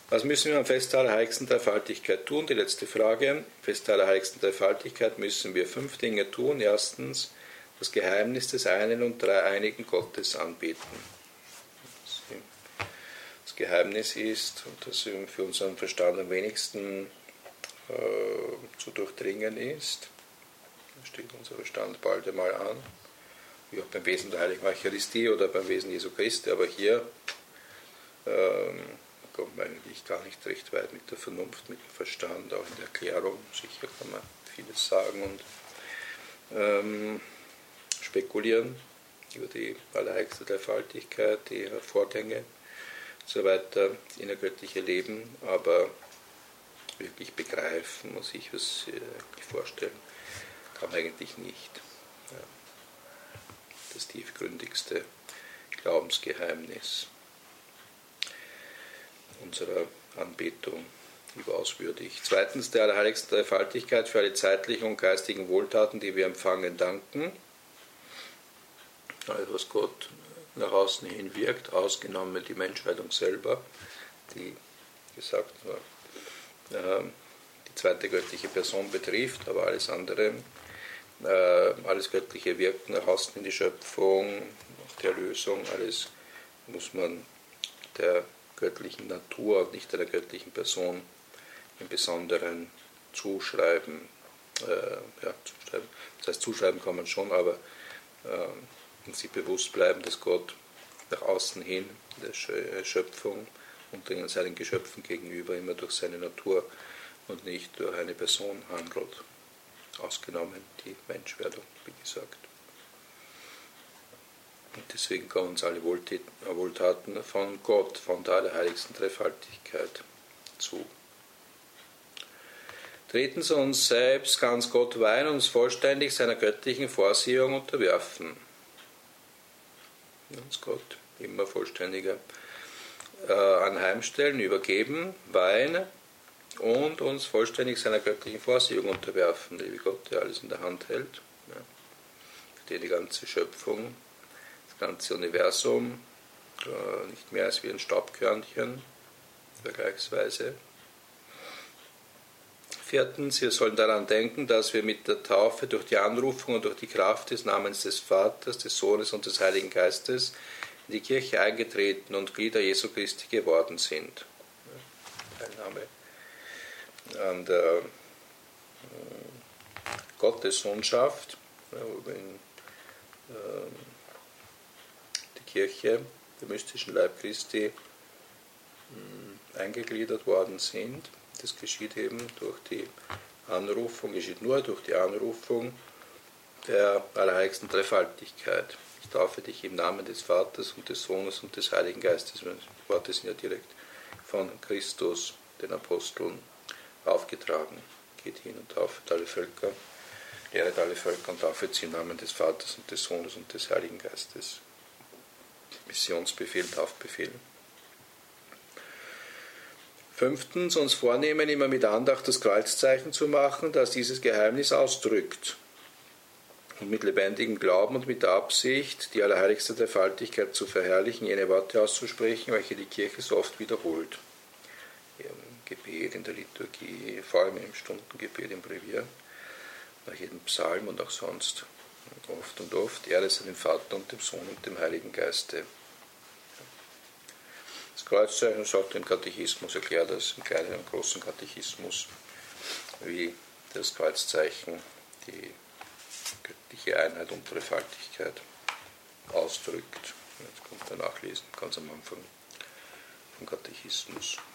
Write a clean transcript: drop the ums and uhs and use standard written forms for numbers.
Was müssen wir am Fest der Allerheiligsten Dreifaltigkeit tun? Die letzte Frage. Am Fest der Allerheiligsten Dreifaltigkeit müssen wir 5 Dinge tun. Erstens, das Geheimnis des einen und dreieinigen Gottes anbeten. Das Geheimnis ist, und das für unseren Verstand am wenigsten zu durchdringen ist, da steht unser Verstand bald einmal an, wie auch beim Wesen der Heiligen Eucharistie oder beim Wesen Jesu Christi, aber hier kommt man eigentlich gar nicht recht weit mit der Vernunft, mit dem Verstand, auch in der Erklärung. Sicher kann man vieles sagen und spekulieren über die allerheiligste Dreifaltigkeit, die Vorgänge und so weiter, innergöttliche Leben, aber wirklich begreifen und sich was vorstellen kann man eigentlich nicht. Ja. Das tiefgründigste Glaubensgeheimnis unserer Anbetung überaus würdig. Zweitens, der allerheiligsten Dreifaltigkeit für alle zeitlichen und geistigen Wohltaten, die wir empfangen, danken. Also was Gott nach außen hin wirkt, ausgenommen die Menschwerdung selber, die gesagt nur die zweite göttliche Person betrifft, aber alles andere, alles göttliche Wirken nach außen in die Schöpfung, die Erlösung, alles muss man der göttlichen Natur und nicht der göttlichen Person im Besonderen zuschreiben. Das heißt, zuschreiben kann man schon, aber sich bewusst bleiben, dass Gott nach außen hin der Schöpfung und seinen Geschöpfen gegenüber immer durch seine Natur und nicht durch eine Person handelt, ausgenommen die Menschwerdung, wie gesagt. Und deswegen kommen uns alle Wohltaten von Gott, von der allerheiligsten Dreifaltigkeit zu. Drittens, uns selbst ganz Gott weihen und uns vollständig seiner göttlichen Vorsehung unterwerfen. Uns Gott immer vollständiger anheimstellen, übergeben, weihen und uns vollständig seiner göttlichen Vorsehung unterwerfen, wie Gott, der alles in der Hand hält, ja, der die ganze Schöpfung, das ganze Universum, nicht mehr als wie ein Staubkörnchen, vergleichsweise. Viertens, wir sollen daran denken, dass wir mit der Taufe durch die Anrufung und durch die Kraft des Namens des Vaters, des Sohnes und des Heiligen Geistes in die Kirche eingetreten und Glieder Jesu Christi geworden sind. Teilnahme an der Gottessohnschaft, in die Kirche, der mystischen Leib Christi, eingegliedert worden sind. Das geschieht eben durch die Anrufung, geschieht nur durch die Anrufung der allerheiligsten Dreifaltigkeit. Ich taufe dich im Namen des Vaters und des Sohnes und des Heiligen Geistes. Die Worte sind ja direkt von Christus, den Aposteln, aufgetragen. Geht hin und taufet alle Völker, lehret alle Völker und taufet sie im Namen des Vaters und des Sohnes und des Heiligen Geistes. Missionsbefehl, Taufbefehl. Fünftens, uns vornehmen, immer mit Andacht das Kreuzzeichen zu machen, das dieses Geheimnis ausdrückt. Und mit lebendigem Glauben und mit der Absicht, die allerheiligste Dreifaltigkeit zu verherrlichen, jene Worte auszusprechen, welche die Kirche so oft wiederholt. Im Gebet, in der Liturgie, vor allem im Stundengebet, im Brevier, nach jedem Psalm und auch sonst. Oft und oft, Ehre sei dem Vater und dem Sohn und dem Heiligen Geiste. Das Kreuzzeichen ist auch im Katechismus, erklärt das im kleinen und großen Katechismus, wie das Kreuzzeichen die göttliche Einheit und Dreifaltigkeit ausdrückt. Das kommt man nachlesen, ganz am Anfang vom Katechismus.